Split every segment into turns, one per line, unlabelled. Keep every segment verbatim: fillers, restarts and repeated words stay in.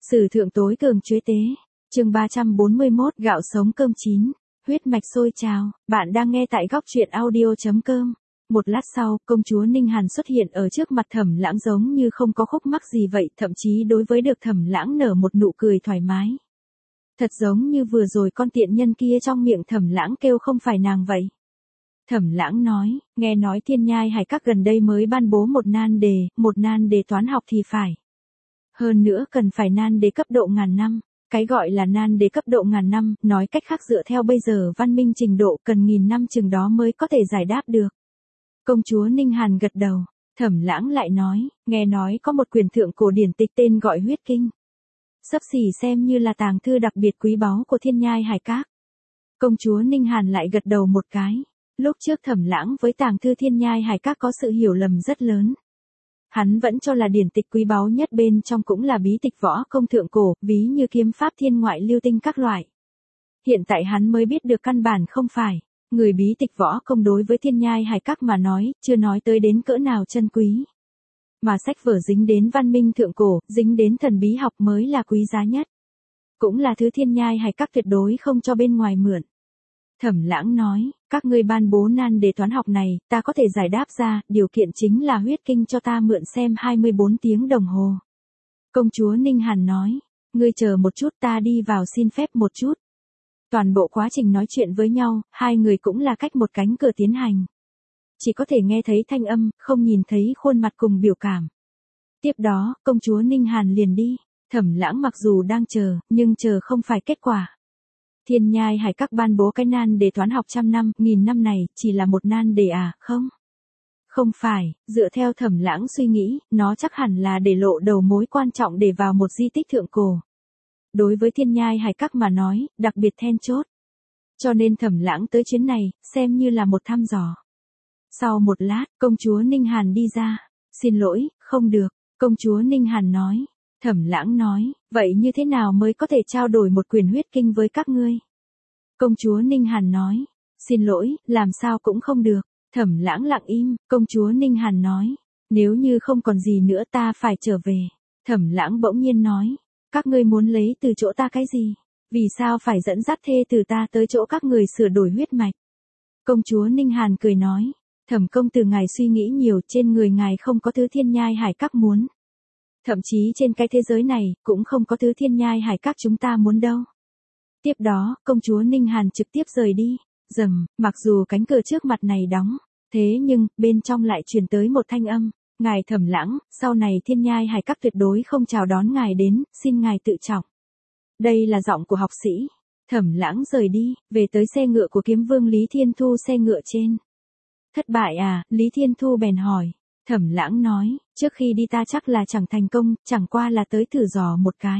Sử thượng tối cường chuế tế. Chương ba trăm bốn mươi mốt Gạo sống cơm chín. Huyết mạch sôi trào. Bạn đang nghe tại góc truyện audio chấm com. Một lát sau, công chúa Ninh Hàn xuất hiện ở trước mặt Thẩm Lãng giống như không có khúc mắc gì vậy, thậm chí đối với được Thẩm Lãng nở một nụ cười thoải mái. Thật giống như vừa rồi con tiện nhân kia trong miệng Thẩm Lãng kêu không phải nàng vậy. Thẩm Lãng nói, nghe nói Thiên Nhai Hải Các gần đây mới ban bố một nan đề, một nan đề toán học thì phải. Hơn nữa cần phải nan đề cấp độ ngàn năm. Cái gọi là nan đề cấp độ ngàn năm, nói cách khác dựa theo bây giờ văn minh trình độ cần nghìn năm chừng đó mới có thể giải đáp được. Công chúa Ninh Hàn gật đầu. Thẩm Lãng lại nói, nghe nói có một quyền thượng cổ điển tịch tên gọi Huyết Kinh. Xấp xỉ xem như là tàng thư đặc biệt quý báu của Thiên Nhai Hải Các. Công chúa Ninh Hàn lại gật đầu một cái. Lúc trước Thẩm Lãng với tàng thư Thiên Nhai Hải Các có sự hiểu lầm rất lớn. Hắn vẫn cho là điển tịch quý báu nhất bên trong cũng là bí tịch võ công thượng cổ, ví như kiếm pháp thiên ngoại lưu tinh các loại. Hiện tại hắn mới biết được căn bản không phải. Người bí tịch võ công đối với Thiên Nhai Hải Các mà nói, chưa nói tới đến cỡ nào chân quý. Mà sách vở dính đến văn minh thượng cổ, dính đến thần bí học mới là quý giá nhất. Cũng là thứ Thiên Nhai Hải Các tuyệt đối không cho bên ngoài mượn. Thẩm Lãng nói, các ngươi ban bố nan đề toán học này, ta có thể giải đáp ra, điều kiện chính là Huyết Kinh cho ta mượn xem hai mươi bốn tiếng đồng hồ. Công chúa Ninh Hàn nói, ngươi chờ một chút, ta đi vào xin phép một chút. Toàn bộ quá trình nói chuyện với nhau, hai người cũng là cách một cánh cửa tiến hành. Chỉ có thể nghe thấy thanh âm, không nhìn thấy khuôn mặt cùng biểu cảm. Tiếp đó, công chúa Ninh Hàn liền đi. Thẩm Lãng mặc dù đang chờ, nhưng chờ không phải kết quả. Thiên Nhai Hải Các ban bố cái nan đề toán học trăm năm, nghìn năm này, chỉ là một nan đề à, không? Không phải, dựa theo Thẩm Lãng suy nghĩ, nó chắc hẳn là để lộ đầu mối quan trọng để vào một di tích thượng cổ. Đối với Thiên Nhai Hải Các mà nói, đặc biệt then chốt. Cho nên Thẩm Lãng tới chuyến này, xem như là một thăm dò. Sau một lát, công chúa Ninh Hàn đi ra. Xin lỗi, không được, công chúa Ninh Hàn nói. Thẩm Lãng nói, vậy như thế nào mới có thể trao đổi một quyền huyết kinh với các ngươi? Công chúa Ninh Hàn nói, xin lỗi, làm sao cũng không được. Thẩm Lãng lặng im, công chúa Ninh Hàn nói, nếu như không còn gì nữa ta phải trở về. Thẩm Lãng bỗng nhiên nói, các ngươi muốn lấy từ chỗ ta cái gì? Vì sao phải dẫn dắt thê từ ta tới chỗ các người sửa đổi huyết mạch? Công chúa Ninh Hàn cười nói, Thẩm công tử ngài suy nghĩ nhiều, trên người ngài không có thứ Thiên Nhai Hải Các muốn. Thậm chí trên cái thế giới này, cũng không có thứ Thiên Nhai Hải Các chúng ta muốn đâu. Tiếp đó, công chúa Ninh Hàn trực tiếp rời đi. Rầm, mặc dù cánh cửa trước mặt này đóng, thế nhưng, bên trong lại truyền tới một thanh âm. Ngài Thẩm Lãng, sau này Thiên Nhai Hải Các tuyệt đối không chào đón ngài đến, xin ngài tự trọng. Đây là giọng của học sĩ. Thẩm Lãng rời đi, về tới xe ngựa của kiếm vương Lý Thiên Thu xe ngựa trên. Thất bại à, Lý Thiên Thu bèn hỏi. Thẩm Lãng nói, trước khi đi ta chắc là chẳng thành công, chẳng qua là tới thử dò một cái.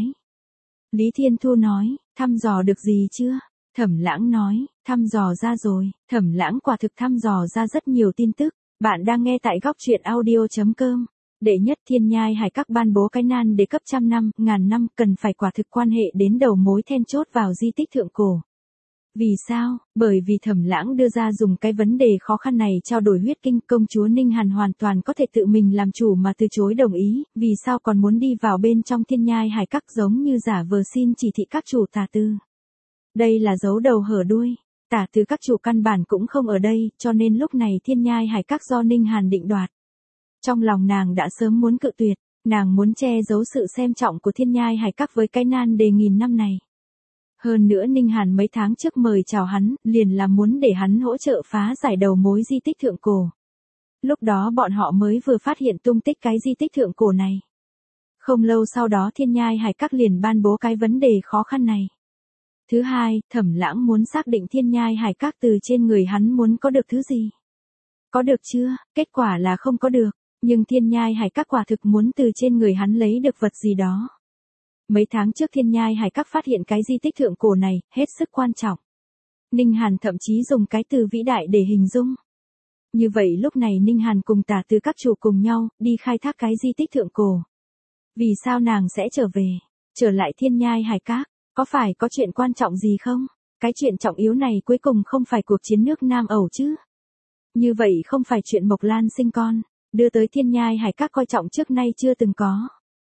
Lý Thiên Thu nói, thăm dò được gì chưa? Thẩm Lãng nói, thăm dò ra rồi. Thẩm Lãng quả thực thăm dò ra rất nhiều tin tức. Bạn đang nghe tại góc truyện audio chấm com. Đệ nhất Thiên Nhai Hải Các ban bố cái nan đề cấp trăm năm, ngàn năm, cần phải quả thực quan hệ đến đầu mối then chốt vào di tích thượng cổ. Vì sao? Bởi vì Thẩm Lãng đưa ra dùng cái vấn đề khó khăn này trao đổi huyết kinh, công chúa Ninh Hàn hoàn toàn có thể tự mình làm chủ mà từ chối đồng ý, vì sao còn muốn đi vào bên trong Thiên Nhai Hải Các giống như giả vờ xin chỉ thị các chủ tả tư. Đây là giấu đầu hở đuôi, tả tư các chủ căn bản cũng không ở đây, cho nên lúc này Thiên Nhai Hải Các do Ninh Hàn định đoạt. Trong lòng nàng đã sớm muốn cự tuyệt, nàng muốn che giấu sự xem trọng của Thiên Nhai Hải Các với cái nan đề nghìn năm này. Hơn nữa Ninh Hàn mấy tháng trước mời chào hắn, liền là muốn để hắn hỗ trợ phá giải đầu mối di tích thượng cổ. Lúc đó bọn họ mới vừa phát hiện tung tích cái di tích thượng cổ này. Không lâu sau đó Thiên Nhai Hải Các liền ban bố cái vấn đề khó khăn này. Thứ hai, Thẩm Lãng muốn xác định Thiên Nhai Hải Các từ trên người hắn muốn có được thứ gì. Có được chưa? Kết quả là không có được, nhưng Thiên Nhai Hải Các quả thực muốn từ trên người hắn lấy được vật gì đó. Mấy tháng trước Thiên Nhai Hải Các phát hiện cái di tích thượng cổ này, hết sức quan trọng. Ninh Hàn thậm chí dùng cái từ vĩ đại để hình dung. Như vậy lúc này Ninh Hàn cùng tả từ các chủ cùng nhau, đi khai thác cái di tích thượng cổ. Vì sao nàng sẽ trở về? Trở lại Thiên Nhai Hải Các, có phải có chuyện quan trọng gì không? Cái chuyện trọng yếu này cuối cùng không phải cuộc chiến nước Nam Ẩu chứ? Như vậy không phải chuyện Mộc Lan sinh con, đưa tới Thiên Nhai Hải Các coi trọng trước nay chưa từng có.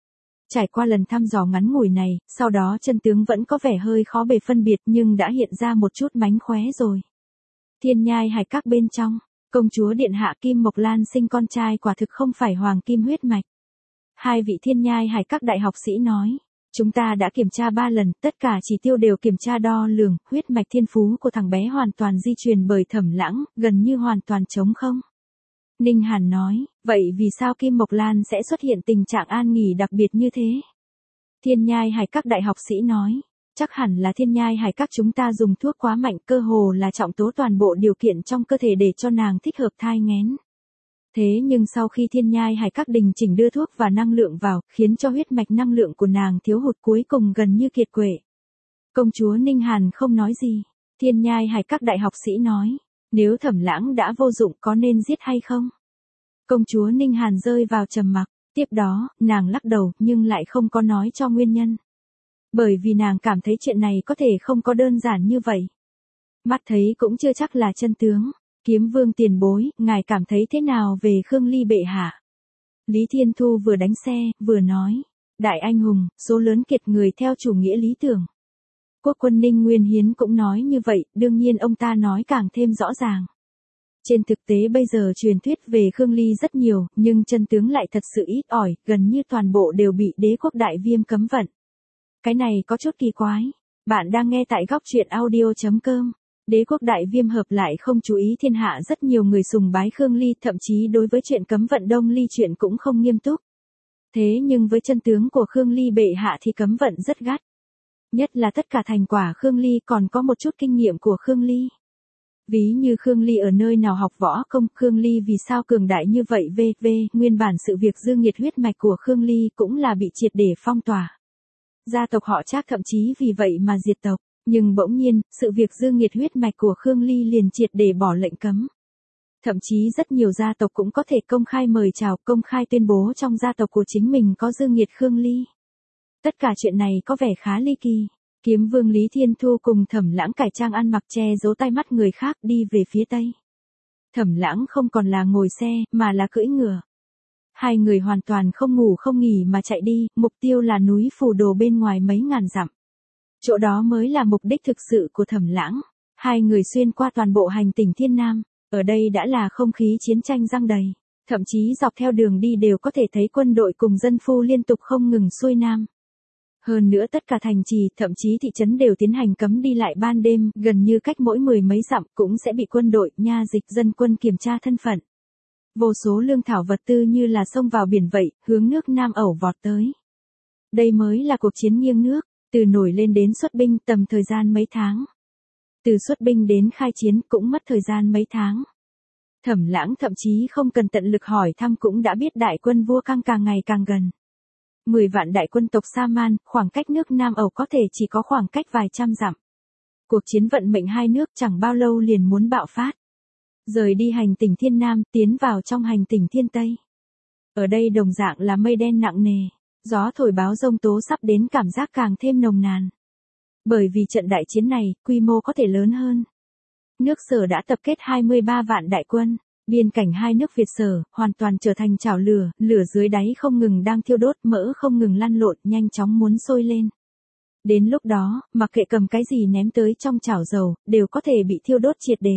Trải qua lần thăm dò ngắn ngủi này, sau đó chân tướng vẫn có vẻ hơi khó bề phân biệt nhưng đã hiện ra một chút mánh khóe rồi. Thiên nhai hải các bên trong, công chúa điện hạ Kim Mộc Lan sinh con trai quả thực không phải hoàng kim huyết mạch. Hai vị thiên nhai hải các đại học sĩ nói, chúng ta đã kiểm tra ba lần, tất cả chỉ tiêu đều kiểm tra đo lường, huyết mạch thiên phú của thằng bé hoàn toàn di truyền bởi Thẩm Lãng, gần như hoàn toàn trống không. Ninh Hàn nói, vậy vì sao Kim Mộc Lan sẽ xuất hiện tình trạng an nghỉ đặc biệt như thế? Thiên nhai hải các đại học sĩ nói, chắc hẳn là thiên nhai hải các chúng ta dùng thuốc quá mạnh, cơ hồ là trọng tố toàn bộ điều kiện trong cơ thể để cho nàng thích hợp thai nghén. Thế nhưng sau khi thiên nhai hải các đình chỉnh đưa thuốc và năng lượng vào, khiến cho huyết mạch năng lượng của nàng thiếu hụt cuối cùng gần như kiệt quệ. Công chúa Ninh Hàn không nói gì. Thiên nhai hải các đại học sĩ nói, nếu Thẩm Lãng đã vô dụng có nên giết hay không? Công chúa Ninh Hàn rơi vào trầm mặc, tiếp đó, nàng lắc đầu nhưng lại không có nói cho nguyên nhân. Bởi vì nàng cảm thấy chuyện này có thể không có đơn giản như vậy. Mắt thấy cũng chưa chắc là chân tướng. Kiếm Vương tiền bối, ngài cảm thấy thế nào về Khương Ly bệ hạ? Lý Thiên Thu vừa đánh xe, vừa nói, đại anh hùng, số lớn kiệt người theo chủ nghĩa lý tưởng. Quốc quân Ninh Nguyên Hiến cũng nói như vậy, đương nhiên ông ta nói càng thêm rõ ràng. Trên thực tế bây giờ truyền thuyết về Khương Ly rất nhiều, nhưng chân tướng lại thật sự ít ỏi, gần như toàn bộ đều bị đế quốc đại viêm cấm vận. Cái này có chút kỳ quái. Bạn đang nghe tại góc truyện audio chấm com. Đế quốc đại viêm hợp lại không chú ý thiên hạ, rất nhiều người sùng bái Khương Ly, thậm chí đối với chuyện cấm vận Đông Ly chuyện cũng không nghiêm túc. Thế nhưng với chân tướng của Khương Ly bệ hạ thì cấm vận rất gắt. Nhất là tất cả thành quả Khương Ly còn có một chút kinh nghiệm của Khương Ly. Ví như Khương Ly ở nơi nào học võ công, Khương Ly vì sao cường đại như vậy vân vân, nguyên bản sự việc dương nhiệt huyết mạch của Khương Ly cũng là bị triệt để phong tỏa. Gia tộc họ Trác thậm chí vì vậy mà diệt tộc. Nhưng bỗng nhiên, sự việc dương nhiệt huyết mạch của Khương Ly liền triệt để bỏ lệnh cấm. Thậm chí rất nhiều gia tộc cũng có thể công khai mời chào, công khai tuyên bố trong gia tộc của chính mình có dương nhiệt Khương Ly. Tất cả chuyện này có vẻ khá ly kỳ. Kiếm Vương Lý Thiên Thu cùng Thẩm Lãng cải trang ăn mặc che giấu tai mắt người khác đi về phía tây. Thẩm Lãng không còn là ngồi xe, mà là cưỡi ngựa. Hai người hoàn toàn không ngủ không nghỉ mà chạy đi, mục tiêu là núi Phù Đồ bên ngoài mấy ngàn dặm. Chỗ đó mới là mục đích thực sự của Thẩm Lãng. Hai người xuyên qua toàn bộ hành tinh Thiên Nam, ở đây đã là không khí chiến tranh giăng đầy. Thậm chí dọc theo đường đi đều có thể thấy quân đội cùng dân phu liên tục không ngừng xuôi nam. Hơn nữa tất cả thành trì, thậm chí thị trấn đều tiến hành cấm đi lại ban đêm, gần như cách mỗi mười mấy dặm cũng sẽ bị quân đội, nha dịch, dân quân kiểm tra thân phận. Vô số lương thảo vật tư như là xông vào biển vậy, hướng nước Nam ẩu vọt tới. Đây mới là cuộc chiến nghiêng nước. Từ nổi lên đến xuất binh tầm thời gian mấy tháng. Từ xuất binh đến khai chiến cũng mất thời gian mấy tháng. Thẩm Lãng thậm chí không cần tận lực hỏi thăm cũng đã biết đại quân vua Cang càng ngày càng gần. Mười vạn đại quân tộc Sa-man, khoảng cách nước Nam Ẩu có thể chỉ có khoảng cách vài trăm dặm. Cuộc chiến vận mệnh hai nước chẳng bao lâu liền muốn bạo phát. Rời đi hành tinh Thiên Nam, tiến vào trong hành tinh Thiên Tây. Ở đây đồng dạng là mây đen nặng nề. Gió thổi báo giông tố sắp đến, cảm giác càng thêm nồng nàn. Bởi vì trận đại chiến này, quy mô có thể lớn hơn. Nước Sở đã tập kết hai mươi ba vạn đại quân, biên cảnh hai nước Việt Sở, hoàn toàn trở thành chảo lửa, lửa dưới đáy không ngừng đang thiêu đốt, mỡ không ngừng lăn lộn, nhanh chóng muốn sôi lên. Đến lúc đó, mặc kệ cầm cái gì ném tới trong chảo dầu, đều có thể bị thiêu đốt triệt đề.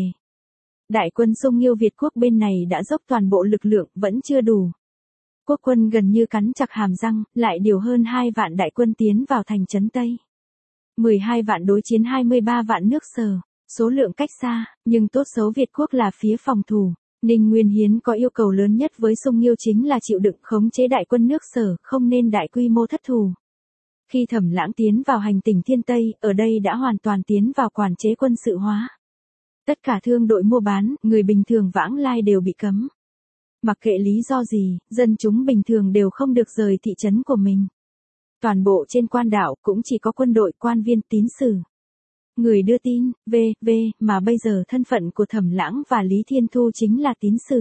Đại quân Sung Nghiêu Việt quốc bên này đã dốc toàn bộ lực lượng, vẫn chưa đủ. Quốc quân gần như cắn chặt hàm răng, lại điều hơn hai vạn đại quân tiến vào thành trấn Tây. mười hai vạn đối chiến hai mươi ba vạn nước Sở, số lượng cách xa, nhưng tốt xấu Việt quốc là phía phòng thủ. Ninh Nguyên Hiến có yêu cầu lớn nhất với Sung Nghiêu chính là chịu đựng khống chế đại quân nước Sở, không nên đại quy mô thất thủ. Khi Thẩm Lãng tiến vào hành tinh Thiên Tây, ở đây đã hoàn toàn tiến vào quản chế quân sự hóa. Tất cả thương đội mua bán, người bình thường vãng lai đều bị cấm. Mặc kệ lý do gì, dân chúng bình thường đều không được rời thị trấn của mình. Toàn bộ trên quan đảo cũng chỉ có quân đội, quan viên, tín sử. Người đưa tin, vân vân, mà bây giờ thân phận của Thẩm Lãng và Lý Thiên Thu chính là tín sử.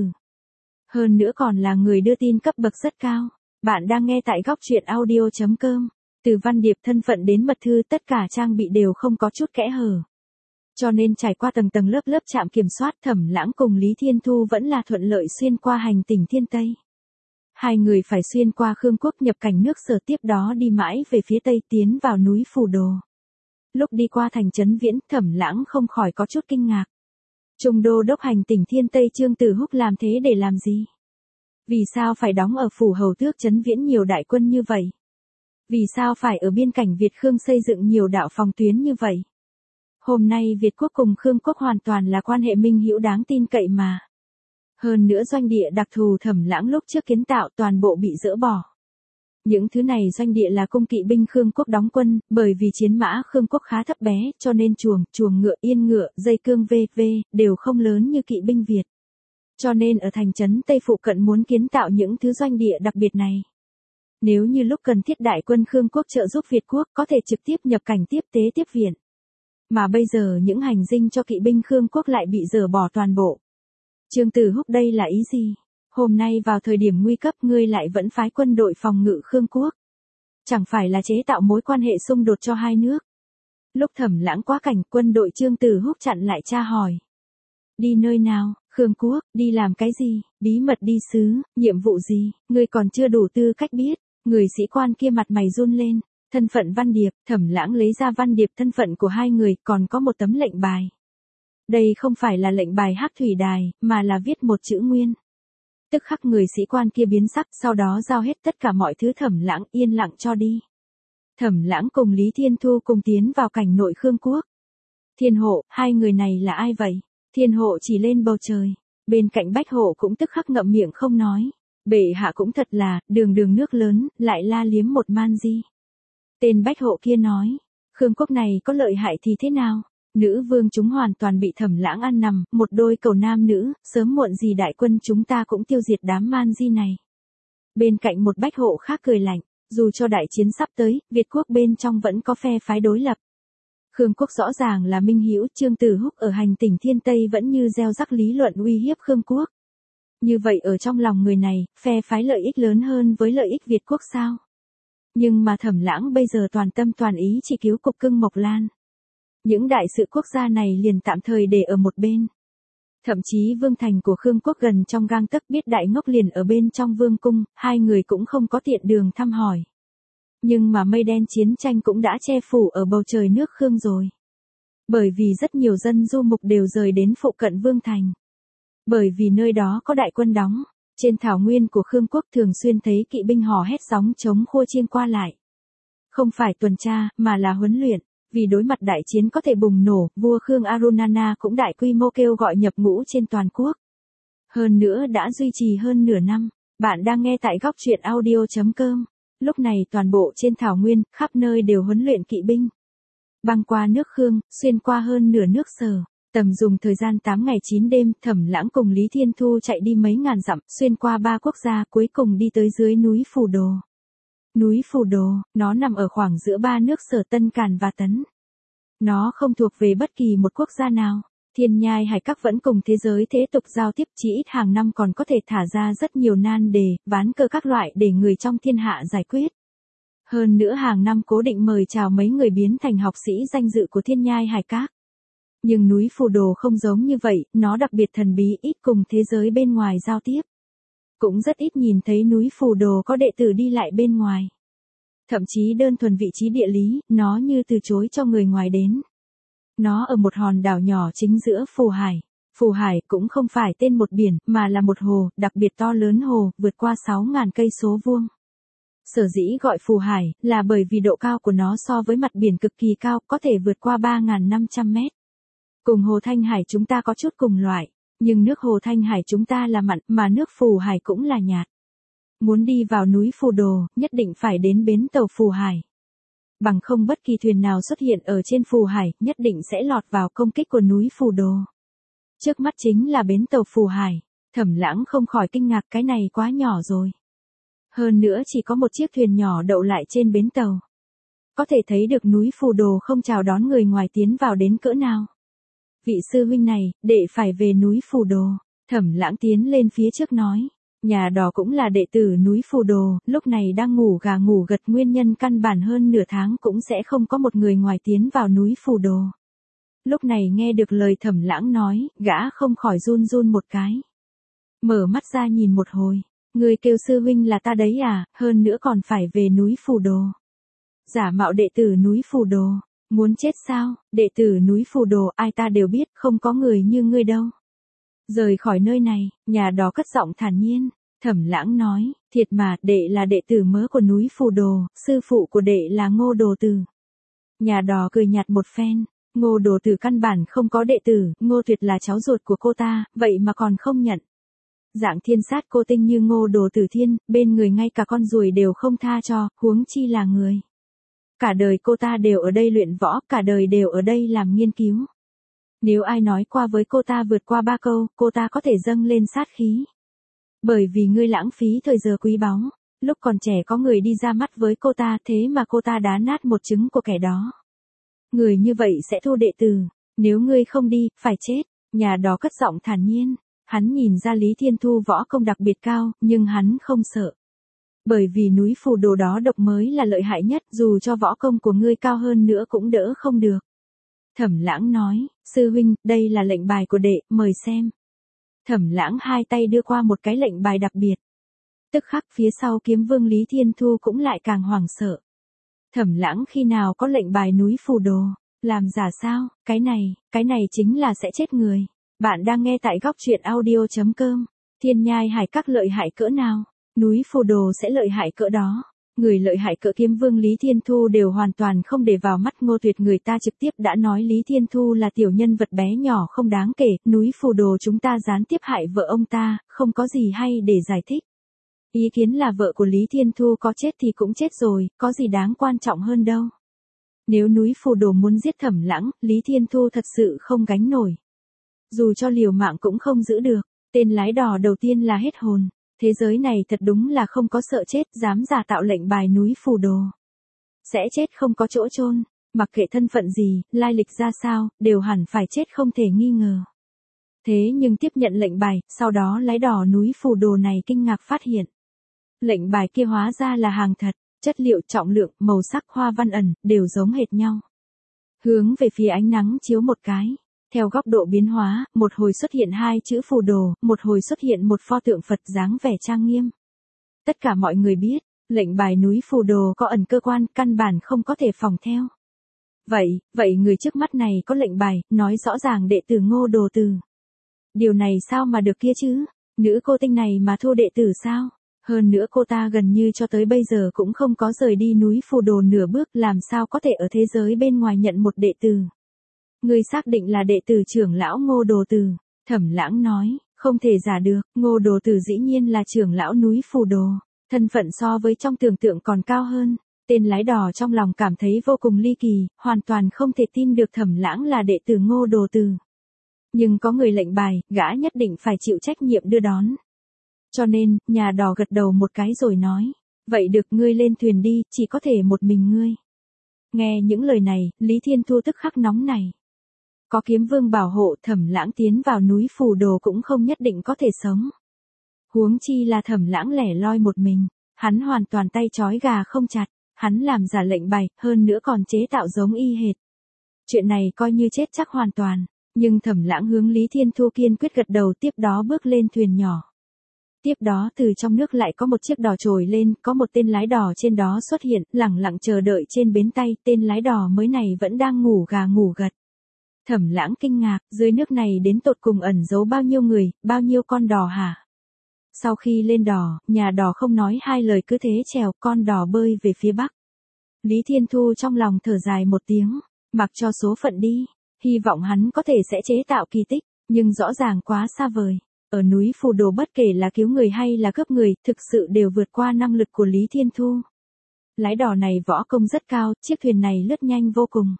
Hơn nữa còn là người đưa tin cấp bậc rất cao. Bạn đang nghe tại góc truyện audio chấm com. Từ văn điệp thân phận đến mật thư, tất cả trang bị đều không có chút kẽ hở. Cho nên trải qua tầng tầng lớp lớp trạm kiểm soát, Thẩm Lãng cùng Lý Thiên Thu vẫn là thuận lợi xuyên qua hành tinh Thiên Tây. Hai người phải xuyên qua Khương quốc nhập cảnh nước Sở, tiếp đó đi mãi về phía tây tiến vào núi Phù Đồ. Lúc đi qua thành trấn Viễn, Thẩm Lãng không khỏi có chút kinh ngạc. Trung đô đốc hành tỉnh Thiên Tây Trương Tử Húc làm thế để làm gì? Vì sao phải đóng ở phủ hầu tước trấn Viễn nhiều đại quân như vậy? Vì sao phải ở biên cảnh Việt Khương xây dựng nhiều đạo phòng tuyến như vậy? Hôm nay Việt quốc cùng Khương quốc hoàn toàn là quan hệ minh hữu đáng tin cậy mà. Hơn nữa doanh địa đặc thù Thẩm Lãng lúc trước kiến tạo toàn bộ bị dỡ bỏ. Những thứ này doanh địa là cung kỵ binh Khương quốc đóng quân, bởi vì chiến mã Khương quốc khá thấp bé, cho nên chuồng, chuồng ngựa, yên ngựa, dây cương vân vân đều không lớn như kỵ binh Việt. Cho nên ở thành trấn Tây phụ cận muốn kiến tạo những thứ doanh địa đặc biệt này. Nếu như lúc cần thiết đại quân Khương quốc trợ giúp Việt quốc có thể trực tiếp nhập cảnh tiếp tế tiếp viện. Mà bây giờ những hành dinh cho kỵ binh Khương quốc lại bị dỡ bỏ toàn bộ. Trương Tử Húc đây là ý gì? Hôm nay vào thời điểm nguy cấp ngươi lại vẫn phái quân đội phòng ngự Khương quốc. Chẳng phải là chế tạo mối quan hệ xung đột cho hai nước. Lúc Thẩm Lãng quá cảnh, quân đội Trương Tử Húc chặn lại tra hỏi. Đi nơi nào? Khương quốc, đi làm cái gì? Bí mật đi sứ, nhiệm vụ gì? Ngươi còn chưa đủ tư cách biết. Người sĩ quan kia mặt mày run lên. Thân phận Văn Điệp, Thẩm Lãng lấy ra Văn Điệp thân phận của hai người, còn có một tấm lệnh bài. Đây không phải là lệnh bài Hắc Thủy Đài, mà là viết một chữ nguyên. Tức khắc người sĩ quan kia biến sắc, sau đó giao hết tất cả mọi thứ Thẩm Lãng, yên lặng cho đi. Thẩm Lãng cùng Lý Thiên Thu cùng tiến vào cảnh nội Khương quốc. Thiên Hộ, hai người này là ai vậy? Thiên Hộ chỉ lên bầu trời, bên cạnh Bách Hộ cũng tức khắc ngậm miệng không nói. Bệ hạ cũng thật là, đường đường nước lớn, lại la liếm một man di. Tên Bách Hộ kia nói, Khương quốc này có lợi hại thì thế nào? Nữ vương chúng hoàn toàn bị Thẩm Lãng ăn nằm, một đôi cầu nam nữ, sớm muộn gì đại quân chúng ta cũng tiêu diệt đám man di này. Bên cạnh một Bách Hộ khác cười lạnh, dù cho đại chiến sắp tới, Việt quốc bên trong vẫn có phe phái đối lập. Khương quốc rõ ràng là minh hữu, Trương Tử Húc ở hành tỉnh Thiên Tây vẫn như gieo rắc lý luận uy hiếp Khương quốc. Như vậy ở trong lòng người này, phe phái lợi ích lớn hơn với lợi ích Việt quốc sao? Nhưng mà Thẩm Lãng bây giờ toàn tâm toàn ý chỉ cứu cục cưng Mộc Lan. Những đại sự quốc gia này liền tạm thời để ở một bên. Thậm chí vương thành của Khương quốc gần trong gang tấc, biết đại ngốc liền ở bên trong vương cung, hai người cũng không có tiện đường thăm hỏi. Nhưng mà mây đen chiến tranh cũng đã che phủ ở bầu trời nước Khương rồi. Bởi vì rất nhiều dân du mục đều rời đến phụ cận vương thành. Bởi vì nơi đó có đại quân đóng, trên thảo nguyên của Khương quốc thường xuyên thấy kỵ binh hò hét gióng trống khua chiêng qua lại. Không phải tuần tra, mà là huấn luyện. Vì đối mặt đại chiến có thể bùng nổ, vua Khương Arunana cũng đại quy mô kêu gọi nhập ngũ trên toàn quốc. Hơn nữa đã duy trì hơn nửa năm. Bạn đang nghe tại góc truyện audio chấm com. Lúc này toàn bộ trên thảo nguyên, khắp nơi đều huấn luyện kỵ binh. Băng qua nước Khương, xuyên qua hơn nửa nước Sở. Tầm dùng thời gian tám ngày chín đêm, Thẩm Lãng cùng Lý Thiên Thu chạy đi mấy ngàn dặm, xuyên qua ba quốc gia, cuối cùng đi tới dưới núi Phù Đồ. Núi Phù Đồ, nó nằm ở khoảng giữa ba nước Sở, Tân Càn và Tấn. Nó không thuộc về bất kỳ một quốc gia nào. Thiên nhai hải các vẫn cùng thế giới thế tục giao tiếp, chỉ ít hàng năm còn có thể thả ra rất nhiều nan đề, ván cờ các loại để người trong thiên hạ giải quyết. Hơn nữa hàng năm cố định mời chào mấy người biến thành học sĩ danh dự của thiên nhai hải các. Nhưng núi Phù Đồ không giống như vậy, nó đặc biệt thần bí, ít cùng thế giới bên ngoài giao tiếp. Cũng rất ít nhìn thấy núi Phù Đồ có đệ tử đi lại bên ngoài. Thậm chí đơn thuần vị trí địa lý, nó như từ chối cho người ngoài đến. Nó ở một hòn đảo nhỏ chính giữa Phù Hải. Phù Hải cũng không phải tên một biển, mà là một hồ, đặc biệt to lớn hồ, vượt qua sáu nghìn cây số vuông. Sở dĩ gọi Phù Hải, là bởi vì độ cao của nó so với mặt biển cực kỳ cao, có thể vượt qua ba nghìn năm trăm mét. Cùng hồ Thanh Hải chúng ta có chút cùng loại, nhưng nước hồ Thanh Hải chúng ta là mặn, mà nước Phù Hải cũng là nhạt. Muốn đi vào núi Phù Đồ, nhất định phải đến bến tàu Phù Hải. Bằng không bất kỳ thuyền nào xuất hiện ở trên Phù Hải, nhất định sẽ lọt vào công kích của núi Phù Đồ. Trước mắt chính là bến tàu Phù Hải, Thẩm Lãng không khỏi kinh ngạc, cái này quá nhỏ rồi. Hơn nữa chỉ có một chiếc thuyền nhỏ đậu lại trên bến tàu. Có thể thấy được núi Phù Đồ không chào đón người ngoài tiến vào đến cỡ nào. Vị sư huynh này, đệ phải về núi Phù Đồ. Thẩm Lãng tiến lên phía trước nói. Nhà đò cũng là đệ tử núi Phù Đồ, lúc này đang ngủ gà ngủ gật, nguyên nhân căn bản hơn nửa tháng cũng sẽ không có một người ngoài tiến vào núi Phù Đồ. Lúc này nghe được lời Thẩm Lãng nói, gã không khỏi run run một cái. Mở mắt ra nhìn một hồi, Ngươi kêu sư huynh là ta đấy à, hơn nữa còn phải về núi Phù Đồ. Giả mạo đệ tử núi Phù Đồ, muốn chết sao, đệ tử núi Phù Đồ ai ta đều biết, không có người như ngươi đâu. Rời khỏi nơi này, nhà đó cất giọng thản nhiên, Thẩm Lãng nói, thiệt mà, đệ là đệ tử mới của núi Phù Đồ, sư phụ của đệ là Ngô Đồ Tử. Nhà đó cười nhạt một phen, Ngô Đồ Tử căn bản không có đệ tử, Ngô Tuyệt là cháu ruột của cô ta, vậy mà còn không nhận. Dạng thiên sát cô tinh như Ngô Đồ Tử thiên, bên người ngay cả con ruồi đều không tha cho, huống chi là người. Cả đời cô ta đều ở đây luyện võ, cả đời đều ở đây làm nghiên cứu. Nếu ai nói qua với cô ta vượt qua ba câu, cô ta có thể dâng lên sát khí. Bởi vì ngươi lãng phí thời giờ quý báu, lúc còn trẻ có người đi ra mắt với cô ta, thế mà cô ta đá nát một trứng của kẻ đó. Người như vậy sẽ thu đệ tử, nếu ngươi không đi, phải chết. Nhà đó cất giọng thản nhiên, hắn nhìn ra Lý Thiên Thu võ công đặc biệt cao, nhưng hắn không sợ. Bởi vì núi Phù Đồ đó độc mới là lợi hại nhất, dù cho võ công của ngươi cao hơn nữa cũng đỡ không được. Thẩm Lãng nói, sư huynh, đây là lệnh bài của đệ, mời xem. Thẩm Lãng hai tay đưa qua một cái lệnh bài đặc biệt. Tức khắc phía sau Kiếm Vương Lý Thiên Thu cũng lại càng hoảng sợ. Thẩm Lãng khi nào có lệnh bài núi Phù Đồ, làm giả sao, cái này, cái này chính là sẽ chết người. Bạn đang nghe tại góc truyện audio chấm com, Thiên Nhai Hải Các lợi hại cỡ nào, núi Phù Đồ sẽ lợi hại cỡ đó. Người lợi hại cỡ Kiếm Vương Lý Thiên Thu đều hoàn toàn không để vào mắt. Ngô Tuyệt người ta trực tiếp đã nói Lý Thiên Thu là tiểu nhân vật bé nhỏ không đáng kể, núi Phù Đồ chúng ta gián tiếp hại vợ ông ta, không có gì hay để giải thích. Ý kiến là vợ của Lý Thiên Thu có chết thì cũng chết rồi, có gì đáng quan trọng hơn đâu. Nếu núi Phù Đồ muốn giết Thẩm Lãng, Lý Thiên Thu thật sự không gánh nổi. Dù cho liều mạng cũng không giữ được, tên lái đò đầu tiên là hết hồn. Thế giới này thật đúng là không có sợ chết, dám giả tạo lệnh bài núi Phù Đồ. Sẽ chết không có chỗ chôn, mặc kệ thân phận gì, lai lịch ra sao, đều hẳn phải chết không thể nghi ngờ. Thế nhưng tiếp nhận lệnh bài, sau đó lái đò núi Phù Đồ này kinh ngạc phát hiện. Lệnh bài kia hóa ra là hàng thật, chất liệu, trọng lượng, màu sắc, hoa văn ẩn, đều giống hệt nhau. Hướng về phía ánh nắng chiếu một cái. Theo góc độ biến hóa, một hồi xuất hiện hai chữ Phù Đồ, một hồi xuất hiện một pho tượng Phật dáng vẻ trang nghiêm. Tất cả mọi người biết, lệnh bài núi Phù Đồ có ẩn cơ quan, căn bản không có thể phòng theo. Vậy, vậy người trước mắt này có lệnh bài, nói rõ ràng đệ tử Ngô Đồ Tử. Điều này sao mà được kia chứ? Nữ cô tinh này mà thu đệ tử sao? Hơn nữa cô ta gần như cho tới bây giờ cũng không có rời đi núi Phù Đồ nửa bước, làm sao có thể ở thế giới bên ngoài nhận một đệ tử. Ngươi xác định là đệ tử trưởng lão Ngô Đồ Tử. Thẩm Lãng nói, không thể giả được, Ngô Đồ Tử dĩ nhiên là trưởng lão núi Phù Đồ. Thân phận so với trong tưởng tượng còn cao hơn. Tên lái đò trong lòng cảm thấy vô cùng ly kỳ, hoàn toàn không thể tin được Thẩm Lãng là đệ tử Ngô Đồ Tử. Nhưng có người lệnh bài, gã nhất định phải chịu trách nhiệm đưa đón. Cho nên, nhà đò gật đầu một cái rồi nói, vậy được, ngươi lên thuyền đi, chỉ có thể một mình ngươi. Nghe những lời này, Lý Thiên Thu tức khắc nóng này. Có Kiếm Vương bảo hộ, Thẩm Lãng tiến vào núi Phù Đồ cũng không nhất định có thể sống. Huống chi là Thẩm Lãng lẻ loi một mình, hắn hoàn toàn tay trói gà không chặt, hắn làm giả lệnh bài, hơn nữa còn chế tạo giống y hệt. Chuyện này coi như chết chắc hoàn toàn, nhưng Thẩm Lãng hướng Lý Thiên Thu kiên quyết gật đầu, tiếp đó bước lên thuyền nhỏ. Tiếp đó từ trong nước lại có một chiếc đò trồi lên, có một tên lái đò trên đó xuất hiện, lẳng lặng chờ đợi trên bến tay, tên lái đò mới này vẫn đang ngủ gà ngủ gật. Thẩm Lãng kinh ngạc, dưới nước này đến tột cùng ẩn giấu bao nhiêu người, bao nhiêu con đò hả? Sau khi lên đò, nhà đò không nói hai lời cứ thế chèo con đò bơi về phía bắc. Lý Thiên Thu trong lòng thở dài một tiếng, mặc cho số phận đi, hy vọng hắn có thể sẽ chế tạo kỳ tích, nhưng rõ ràng quá xa vời. Ở núi Phù Đồ bất kể là cứu người hay là cướp người, thực sự đều vượt qua năng lực của Lý Thiên Thu. Lái đò này võ công rất cao, chiếc thuyền này lướt nhanh vô cùng.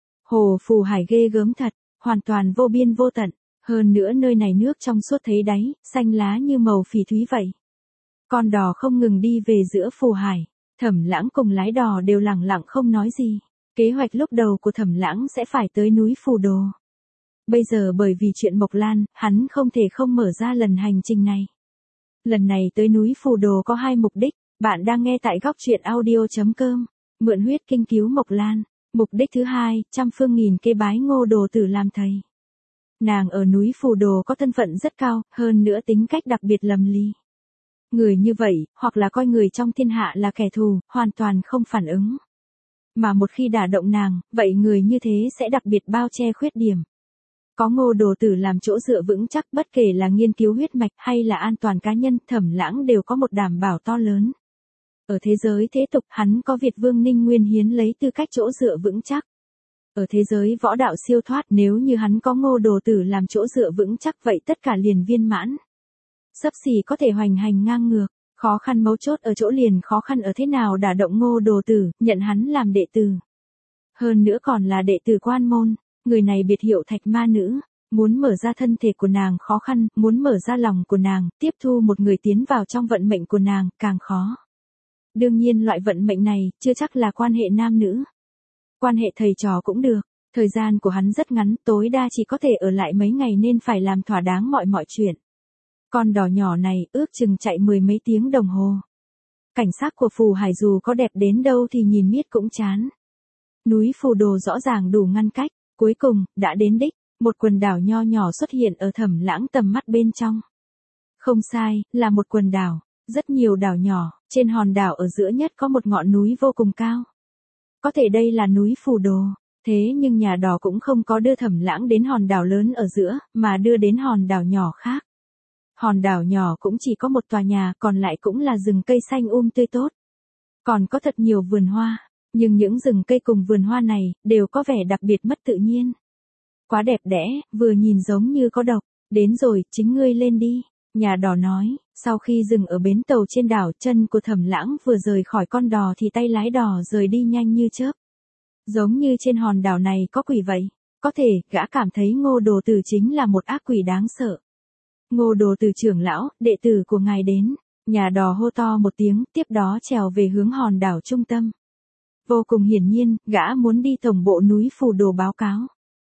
Hồ Phù Hải ghê gớm thật, hoàn toàn vô biên vô tận, hơn nữa nơi này nước trong suốt thấy đáy, xanh lá như màu phỉ thúy vậy. Con đò không ngừng đi về giữa Phù Hải, Thẩm Lãng cùng lái đò đều lặng lặng không nói gì. Kế hoạch lúc đầu của Thẩm Lãng sẽ phải tới núi Phù Đồ. Bây giờ bởi vì chuyện Mộc Lan, hắn không thể không mở ra lần hành trình này. Lần này tới núi Phù Đồ có hai mục đích, bạn đang nghe tại góc truyện audio chấm com, mượn huyết kinh cứu Mộc Lan. Mục đích thứ hai, trăm phương nghìn kế bái Ngô Đồ Tử làm thầy. Nàng ở núi Phù Đồ có thân phận rất cao, hơn nữa tính cách đặc biệt lầm ly. Người như vậy, hoặc là coi người trong thiên hạ là kẻ thù, hoàn toàn không phản ứng. Mà một khi đả động nàng, vậy người như thế sẽ đặc biệt bao che khuyết điểm. Có Ngô Đồ Tử làm chỗ dựa vững chắc, bất kể là nghiên cứu huyết mạch hay là an toàn cá nhân, Thẩm Lãng đều có một đảm bảo to lớn. Ở thế giới thế tục, hắn có Việt Vương Ninh Nguyên Hiến lấy tư cách chỗ dựa vững chắc. Ở thế giới võ đạo siêu thoát, nếu như hắn có Ngô Đồ Tử làm chỗ dựa vững chắc, vậy tất cả liền viên mãn. Xấp xỉ có thể hoành hành ngang ngược. Khó khăn mấu chốt ở chỗ liền khó khăn ở thế nào đả động Ngô Đồ Tử, nhận hắn làm đệ tử. Hơn nữa còn là đệ tử quan môn, người này biệt hiệu Thạch Ma Nữ, muốn mở ra thân thể của nàng khó khăn, muốn mở ra lòng của nàng, tiếp thu một người tiến vào trong vận mệnh của nàng, càng khó. Đương nhiên loại vận mệnh này, chưa chắc là quan hệ nam nữ. Quan hệ thầy trò cũng được, thời gian của hắn rất ngắn, tối đa chỉ có thể ở lại mấy ngày nên phải làm thỏa đáng mọi mọi chuyện. Con đỏ nhỏ này ước chừng chạy mười mấy tiếng đồng hồ. Cảnh sắc của Phù Hải dù có đẹp đến đâu thì nhìn miết cũng chán. Núi Phù Đồ rõ ràng đủ ngăn cách, cuối cùng, đã đến đích, một quần đảo nho nhỏ xuất hiện ở Thẩm Lãng tầm mắt bên trong. Không sai, là một quần đảo, rất nhiều đảo nhỏ, trên hòn đảo ở giữa nhất có một ngọn núi vô cùng cao. Có thể đây là núi Phù Đồ, thế nhưng nhà đỏ cũng không có đưa Thẩm Lãng đến hòn đảo lớn ở giữa, mà đưa đến hòn đảo nhỏ khác. Hòn đảo nhỏ cũng chỉ có một tòa nhà, còn lại cũng là rừng cây xanh um tươi tốt. Còn có thật nhiều vườn hoa, nhưng những rừng cây cùng vườn hoa này, đều có vẻ đặc biệt mất tự nhiên. Quá đẹp đẽ, vừa nhìn giống như có độc. Đến rồi, chính ngươi lên đi, nhà đỏ nói, sau khi dừng ở bến tàu trên đảo, chân của Thẩm Lãng vừa rời khỏi con đò thì tay lái đò rời đi nhanh như chớp. Giống như trên hòn đảo này có quỷ vậy, có thể, gã cảm thấy Ngô Đồ Tử chính là một ác quỷ đáng sợ. Ngô Đồ Tử trưởng lão, đệ tử của ngài đến, nhà đò hô to một tiếng, tiếp đó trèo về hướng hòn đảo trung tâm. Vô cùng hiển nhiên, gã muốn đi tổng bộ núi Phù Đồ báo cáo.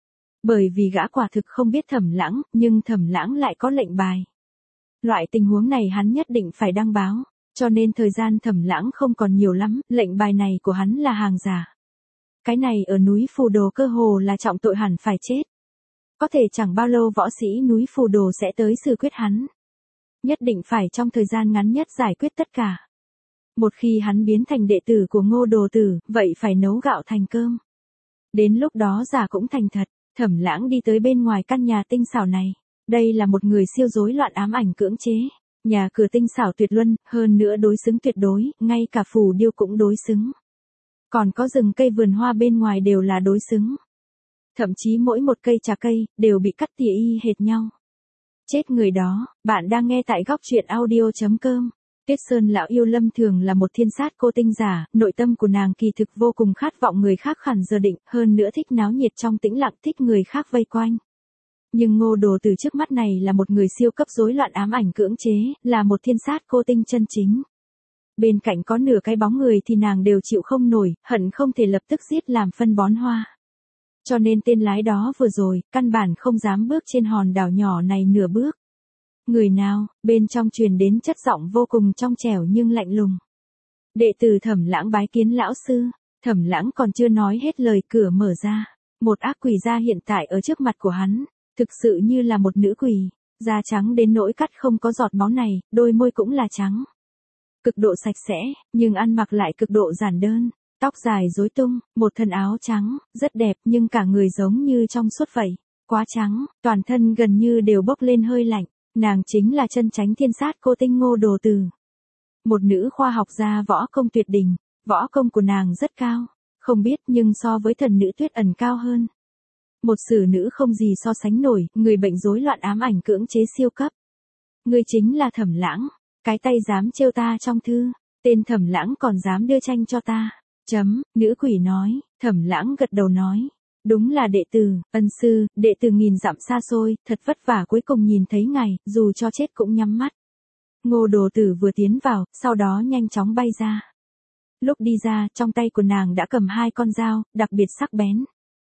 Bởi vì gã quả thực không biết Thẩm Lãng, nhưng Thẩm Lãng lại có lệnh bài. Loại tình huống này hắn nhất định phải đăng báo, cho nên thời gian Thẩm Lãng không còn nhiều lắm, lệnh bài này của hắn là hàng giả. Cái này ở núi Phù Đồ cơ hồ là trọng tội hẳn phải chết. Có thể chẳng bao lâu võ sĩ núi Phù Đồ sẽ tới xử quyết hắn. Nhất định phải trong thời gian ngắn nhất giải quyết tất cả. Một khi hắn biến thành đệ tử của Ngô Đồ Tử, vậy phải nấu gạo thành cơm. Đến lúc đó giả cũng thành thật, Thẩm Lãng đi tới bên ngoài căn nhà tinh xảo này. Đây là một người siêu rối loạn ám ảnh cưỡng chế. Nhà cửa tinh xảo tuyệt luân, hơn nữa đối xứng tuyệt đối, ngay cả phù điêu cũng đối xứng. Còn có rừng cây vườn hoa bên ngoài đều là đối xứng. Thậm chí mỗi một cây trà cây, đều bị cắt tỉa y hệt nhau. Chết người đó, bạn đang nghe tại góc truyện audio chấm com. Tuyết Sơn lão yêu Lâm thường là một thiên sát cô tinh giả, nội tâm của nàng kỳ thực vô cùng khát vọng người khác khản giờ định, hơn nữa thích náo nhiệt trong tĩnh lặng, thích người khác vây quanh. Nhưng Ngô Đồ Tử trước mắt này là một người siêu cấp rối loạn ám ảnh cưỡng chế, là một thiên sát cô tinh chân chính. Bên cạnh có nửa cái bóng người thì nàng đều chịu không nổi, hận không thể lập tức giết làm phân bón hoa. Cho nên tên lái đó vừa rồi, căn bản không dám bước trên hòn đảo nhỏ này nửa bước. Người nào, bên trong truyền đến chất giọng vô cùng trong trẻo nhưng lạnh lùng. Đệ tử Thẩm Lãng bái kiến lão sư. Thẩm Lãng còn chưa nói hết lời, cửa mở ra. Một ác quỷ ra hiện tại ở trước mặt của hắn. Thực sự như là một nữ quỷ. Da trắng đến nỗi cắt không có giọt máu này, đôi môi cũng là trắng. Cực độ sạch sẽ, nhưng ăn mặc lại cực độ giản đơn. Tóc dài rối tung, một thân áo trắng, rất đẹp nhưng cả người giống như trong suốt vậy. Quá trắng, toàn thân gần như đều bốc lên hơi lạnh. Nàng chính là chân chánh thiên sát cô tinh Ngô Đồ Tử. Một nữ khoa học gia võ công tuyệt đỉnh, võ công của nàng rất cao, không biết nhưng so với thần nữ Tuyết Ẩn cao hơn. Một sử nữ không gì so sánh nổi, người bệnh rối loạn ám ảnh cưỡng chế siêu cấp. Người chính là Thẩm Lãng, cái tay dám trêu ta trong thư, tên Thẩm Lãng còn dám đưa tranh cho ta. Chấm, nữ quỷ nói, Thẩm Lãng gật đầu nói. Đúng là đệ tử, ân sư, đệ tử nghìn dặm xa xôi, thật vất vả cuối cùng nhìn thấy ngài, dù cho chết cũng nhắm mắt. Ngô Đồ Tử vừa tiến vào, sau đó nhanh chóng bay ra. Lúc đi ra, trong tay của nàng đã cầm hai con dao, đặc biệt sắc bén.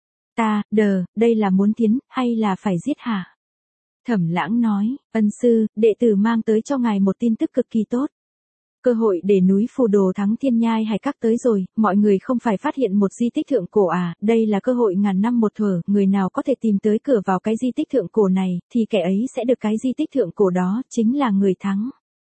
Ta, đờ, đây là muốn tiến, hay là phải giết hả? Thẩm Lãng nói, ân sư, đệ tử mang tới cho ngài một tin tức cực kỳ tốt. Cơ hội để núi Phù Đồ thắng Thiên Nhai Hải Các tới rồi, mọi người không phải phát hiện một di tích thượng cổ à, đây là cơ hội ngàn năm một thuở, người nào có thể tìm tới cửa vào cái di tích thượng cổ này, thì kẻ ấy sẽ được cái di tích thượng cổ đó, chính là người thắng.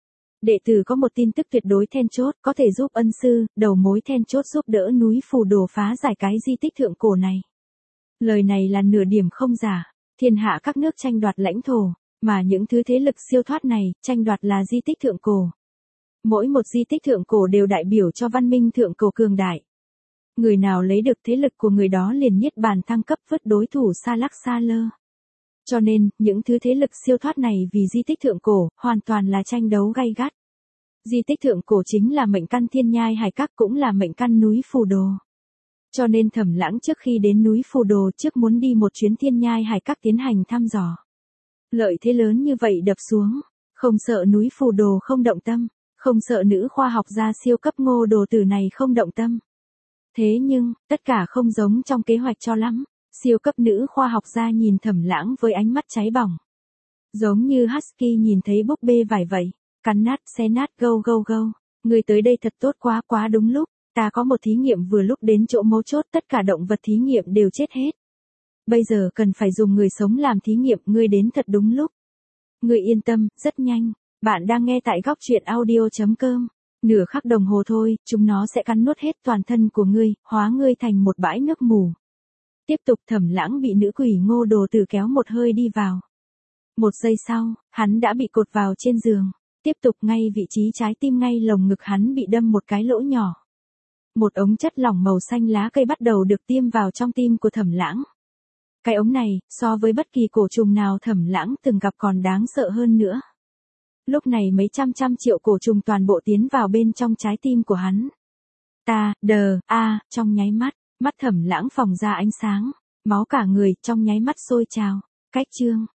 Đệ tử có một tin tức tuyệt đối then chốt, có thể giúp ân sư, đầu mối then chốt giúp đỡ núi phù đồ phá giải cái di tích thượng cổ này. Lời này là nửa điểm không giả, thiên hạ các nước tranh đoạt lãnh thổ, mà những thứ thế lực siêu thoát này, tranh đoạt là di tích thượng cổ. Mỗi một di tích thượng cổ đều đại biểu cho văn minh thượng cổ cường đại. Người nào lấy được thế lực của người đó liền niết bàn thăng cấp vứt đối thủ xa lắc xa lơ. Cho nên, những thứ thế lực siêu thoát này vì di tích thượng cổ, hoàn toàn là tranh đấu gay gắt. Di tích thượng cổ chính là mệnh căn thiên nhai hải các cũng là mệnh căn núi phù đồ. Cho nên Thẩm Lãng trước khi đến núi phù đồ trước muốn đi một chuyến thiên nhai hải các tiến hành thăm dò. Lợi thế lớn như vậy đập xuống, không sợ núi phù đồ không động tâm, không sợ nữ khoa học gia siêu cấp Ngô Đồ Tử này không động tâm. Thế nhưng, tất cả không giống trong kế hoạch cho lắm. Siêu cấp nữ khoa học gia nhìn Thẩm Lãng với ánh mắt cháy bỏng. Giống như Husky nhìn thấy búp bê vải vậy, cắn nát xé nát gâu gâu gâu. Người tới đây thật tốt quá quá đúng lúc, ta có một thí nghiệm vừa lúc đến chỗ mấu chốt tất cả động vật thí nghiệm đều chết hết. Bây giờ cần phải dùng người sống làm thí nghiệm, ngươi đến thật đúng lúc. Ngươi yên tâm, rất nhanh, bạn đang nghe tại góc truyện audio chấm com. Nửa khắc đồng hồ thôi, chúng nó sẽ cắn nuốt hết toàn thân của ngươi, hóa ngươi thành một bãi nước mù. Tiếp tục Thẩm Lãng bị nữ quỷ Ngô Đồ Tử kéo một hơi đi vào. Một giây sau, hắn đã bị cột vào trên giường. Tiếp tục ngay vị trí trái tim ngay lồng ngực hắn bị đâm một cái lỗ nhỏ. Một ống chất lỏng màu xanh lá cây bắt đầu được tiêm vào trong tim của Thẩm Lãng. Cái ống này, so với bất kỳ cổ trùng nào Thẩm Lãng từng gặp còn đáng sợ hơn nữa. Lúc này mấy trăm trăm triệu cổ trùng toàn bộ tiến vào bên trong trái tim của hắn. Ta, đờ, a, trong nháy mắt, mắt Thẩm Lãng phóng ra ánh sáng, máu cả người trong nháy mắt sôi trào. Cách chương,